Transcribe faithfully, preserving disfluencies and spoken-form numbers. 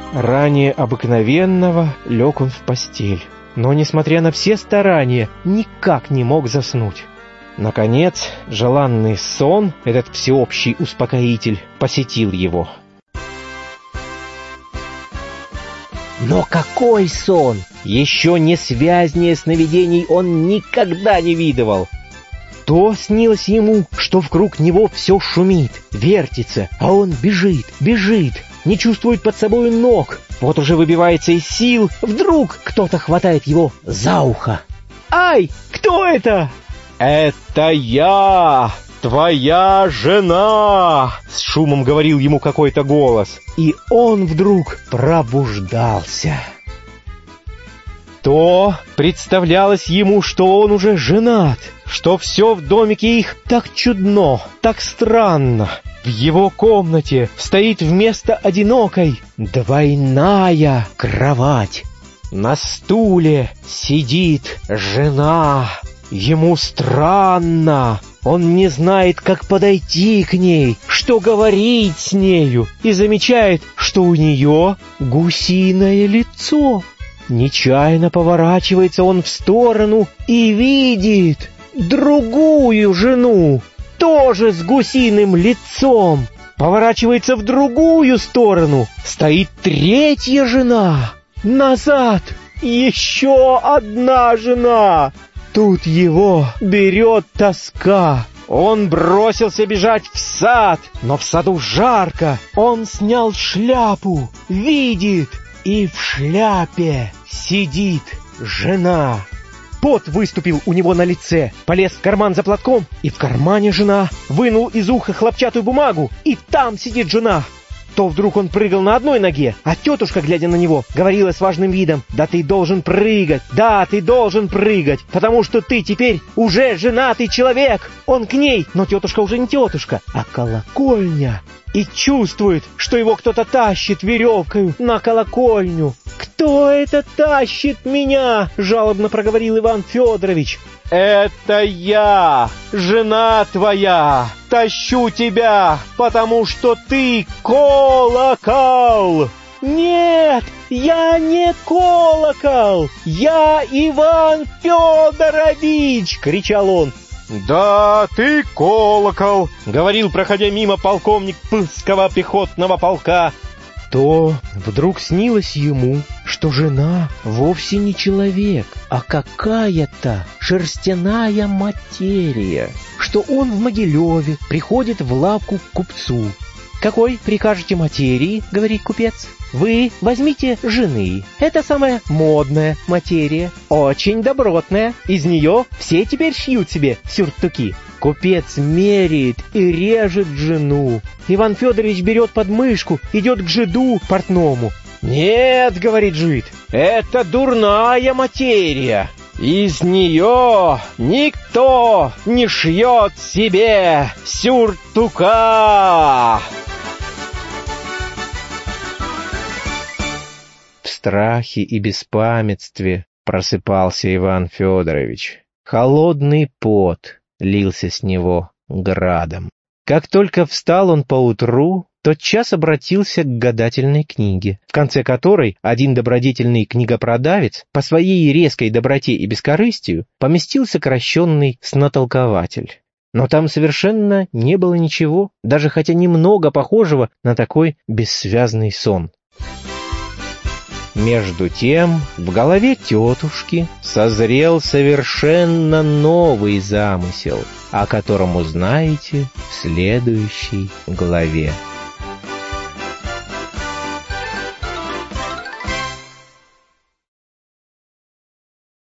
Ранее обыкновенного лег он в постель, но, несмотря на все старания, никак не мог заснуть. Наконец, желанный сон, этот всеобщий успокоитель, посетил его. Но какой сон! Еще не связнее сновидений он никогда не видывал. То снилось ему, что вокруг него все шумит, вертится, а он бежит, бежит, не чувствует под собой ног. Вот уже выбивается из сил, вдруг кто-то хватает его за ухо. «Ай, кто это?» «Это я, твоя жена!» — с шумом говорил ему какой-то голос. И он вдруг пробуждался. То представлялось ему, что он уже женат, что все в домике их так чудно, так странно. В его комнате стоит вместо одинокой двойная кровать. На стуле сидит жена. Ему странно. Он не знает, как подойти к ней, что говорить с нею, и замечает, что у нее гусиное лицо. Нечаянно поворачивается он в сторону и видит другую жену, тоже с гусиным лицом. Поворачивается в другую сторону, стоит третья жена. Назад еще одна жена. Тут его берет тоска. Он бросился бежать в сад, но в саду жарко. Он снял шляпу, видит, и в шляпе сидит жена. Пот выступил у него на лице, полез в карман за платком, и в кармане жена. Вынул из уха хлопчатую бумагу, и там сидит жена. То вдруг он прыгал на одной ноге, а тетушка, глядя на него, говорила с важным видом: «Да ты должен прыгать, да, ты должен прыгать, потому что ты теперь уже женатый человек». Он к ней, но тетушка уже не тетушка, а колокольня. И чувствует, что его кто-то тащит веревкою на колокольню. «Кто это тащит меня?» — жалобно проговорил Иван Федорович. «Это я, жена твоя, тащу тебя, потому что ты колокол!» «Нет, я не колокол, я Иван Федорович!» — кричал он. «Да, ты колокол!» — говорил, проходя мимо, полковник Пского пехотного полка. То вдруг снилось ему, что жена вовсе не человек, а какая-то шерстяная материя, что он в Могилеве приходит в лавку к купцу. «Какой прикажете материи?» — говорит купец. «Вы возьмите жены. Это самая модная материя, очень добротная. Из нее все теперь шьют себе сюртуки». Купец меряет и режет жену. Иван Федорович берет под мышку, идет к жиду портному. «Нет, — говорит жид, — это дурная материя. Из нее никто не шьет себе сюртука». В страхе и беспамятстве просыпался Иван Федорович. Холодный пот лился с него градом. Как только встал он поутру, тотчас обратился к гадательной книге, в конце которой один добродетельный книгопродавец по своей резкой доброте и бескорыстию поместил сокращенный снотолкователь. Но там совершенно не было ничего, даже хотя немного похожего на такой бессвязный сон. Между тем в голове тетушки созрел совершенно новый замысел, о котором узнаете в следующей главе.